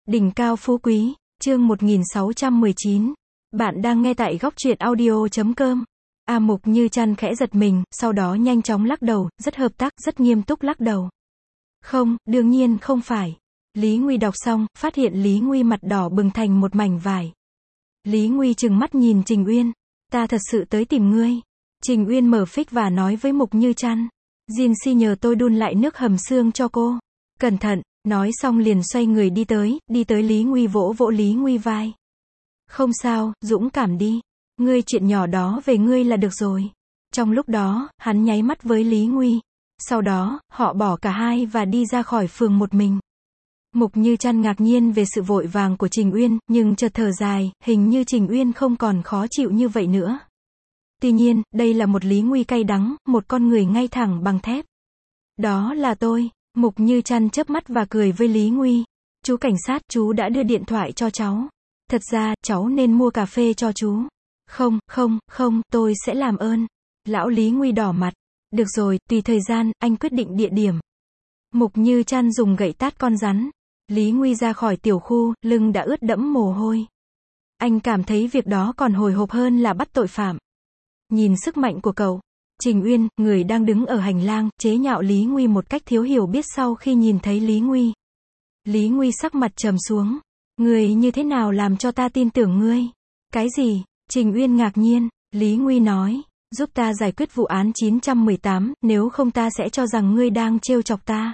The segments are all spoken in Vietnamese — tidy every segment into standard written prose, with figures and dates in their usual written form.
Đỉnh cao phú quý, chương 1619. Bạn đang nghe tại góc truyện audio.com. Mục Như Trăn khẽ giật mình, sau đó nhanh chóng lắc đầu, rất hợp tác, rất nghiêm túc lắc đầu. Không, đương nhiên không phải. Lý Nguy đọc xong, phát hiện Lý Nguy mặt đỏ bừng thành một mảnh vải. Lý Nguy trừng mắt nhìn Trình Uyên. Ta thật sự tới tìm ngươi. Trình Uyên mở phích và nói với Mục Như Trăn. Diên si nhờ tôi đun lại nước hầm xương cho cô. Cẩn thận. Nói xong liền xoay người đi tới Lý Nguy vỗ vỗ Lý Nguy vai. Không sao, dũng cảm đi. Ngươi chuyện nhỏ đó về ngươi là được rồi. Trong lúc đó, hắn nháy mắt với Lý Nguy. Sau đó, họ bỏ cả hai và đi ra khỏi phường một mình. Mục Như Trăn ngạc nhiên về sự vội vàng của Trình Uyên, nhưng chợt thở dài, hình như Trình Uyên không còn khó chịu như vậy nữa. Tuy nhiên, đây là một Lý Nguy cay đắng, một con người ngay thẳng bằng thép. Đó là tôi. Mục Như Trăn chớp mắt và cười với Lý Nguy. Chú cảnh sát, chú đã đưa điện thoại cho cháu. Thật ra, cháu nên mua cà phê cho chú. Không, tôi sẽ làm ơn. Lão Lý Nguy đỏ mặt. Được rồi, tùy thời gian, anh quyết định địa điểm. Mục Như Trăn dùng gậy tát con rắn. Lý Nguy ra khỏi tiểu khu, lưng đã ướt đẫm mồ hôi. Anh cảm thấy việc đó còn hồi hộp hơn là bắt tội phạm. Nhìn sức mạnh của cậu. Trình Uyên, người đang đứng ở hành lang, chế nhạo Lý Nguy một cách thiếu hiểu biết sau khi nhìn thấy Lý Nguy. Lý Nguy sắc mặt trầm xuống. Người như thế nào làm cho ta tin tưởng ngươi? Cái gì? Trình Uyên ngạc nhiên. Lý Nguy nói, giúp ta giải quyết vụ án 918, nếu không ta sẽ cho rằng ngươi đang trêu chọc ta.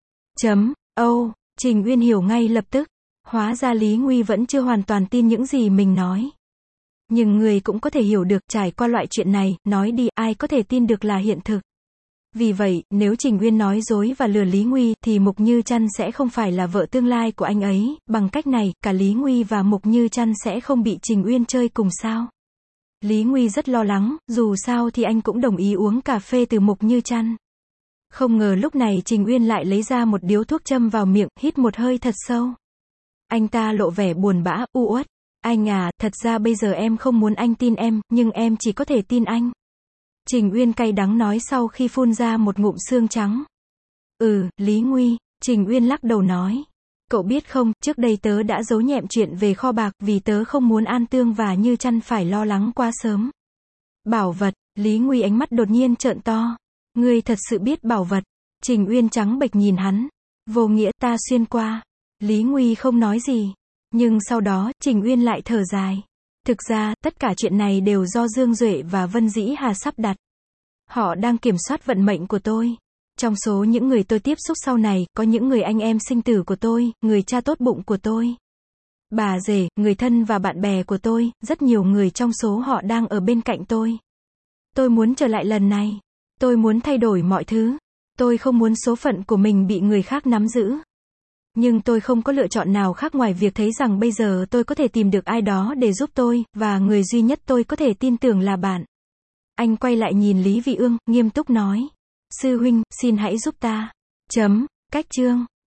Trình Uyên hiểu ngay lập tức. Hóa ra Lý Nguy vẫn chưa hoàn toàn tin những gì mình nói. Nhưng người cũng có thể hiểu được, trải qua loại chuyện này, nói đi, ai có thể tin được là hiện thực. Vì vậy, nếu Trình Uyên nói dối và lừa Lý Nguy, thì Mục Như Trăn sẽ không phải là vợ tương lai của anh ấy, bằng cách này, cả Lý Nguy và Mục Như Trăn sẽ không bị Trình Uyên chơi cùng sao. Lý Nguy rất lo lắng, dù sao thì anh cũng đồng ý uống cà phê từ Mục Như Trăn. Không ngờ lúc này Trình Uyên lại lấy ra một điếu thuốc châm vào miệng, hít một hơi thật sâu. Anh ta lộ vẻ buồn bã, u uất. Anh à, thật ra bây giờ em không muốn anh tin em, nhưng em chỉ có thể tin anh. Trình Uyên cay đắng nói sau khi phun ra một ngụm xương trắng. Lý Nguy. Trình Uyên lắc đầu nói. Cậu biết không, trước đây tớ đã giấu nhẹm chuyện về kho bạc, vì tớ không muốn An Tương và Như Trăn phải lo lắng quá sớm. Bảo vật. Lý Nguy ánh mắt đột nhiên trợn to. Ngươi thật sự biết bảo vật. Trình Uyên trắng bệch nhìn hắn. Vô nghĩa, ta xuyên qua. Lý Nguy không nói gì. Nhưng sau đó, Trình Uyên lại thở dài. Thực ra, tất cả chuyện này đều do Dương Duệ và Vân Dĩ Hà sắp đặt. Họ đang kiểm soát vận mệnh của tôi. Trong số những người tôi tiếp xúc sau này, có những người anh em sinh tử của tôi, người cha tốt bụng của tôi. Bà rể, người thân và bạn bè của tôi, rất nhiều người trong số họ đang ở bên cạnh tôi. Tôi muốn trở lại lần này. Tôi muốn thay đổi mọi thứ. Tôi không muốn số phận của mình bị người khác nắm giữ. Nhưng tôi không có lựa chọn nào khác ngoài việc thấy rằng bây giờ tôi có thể tìm được ai đó để giúp tôi, và người duy nhất tôi có thể tin tưởng là bạn. Anh quay lại nhìn Lý Vị Ương, nghiêm túc nói. Sư huynh, xin hãy giúp ta. Cách chương.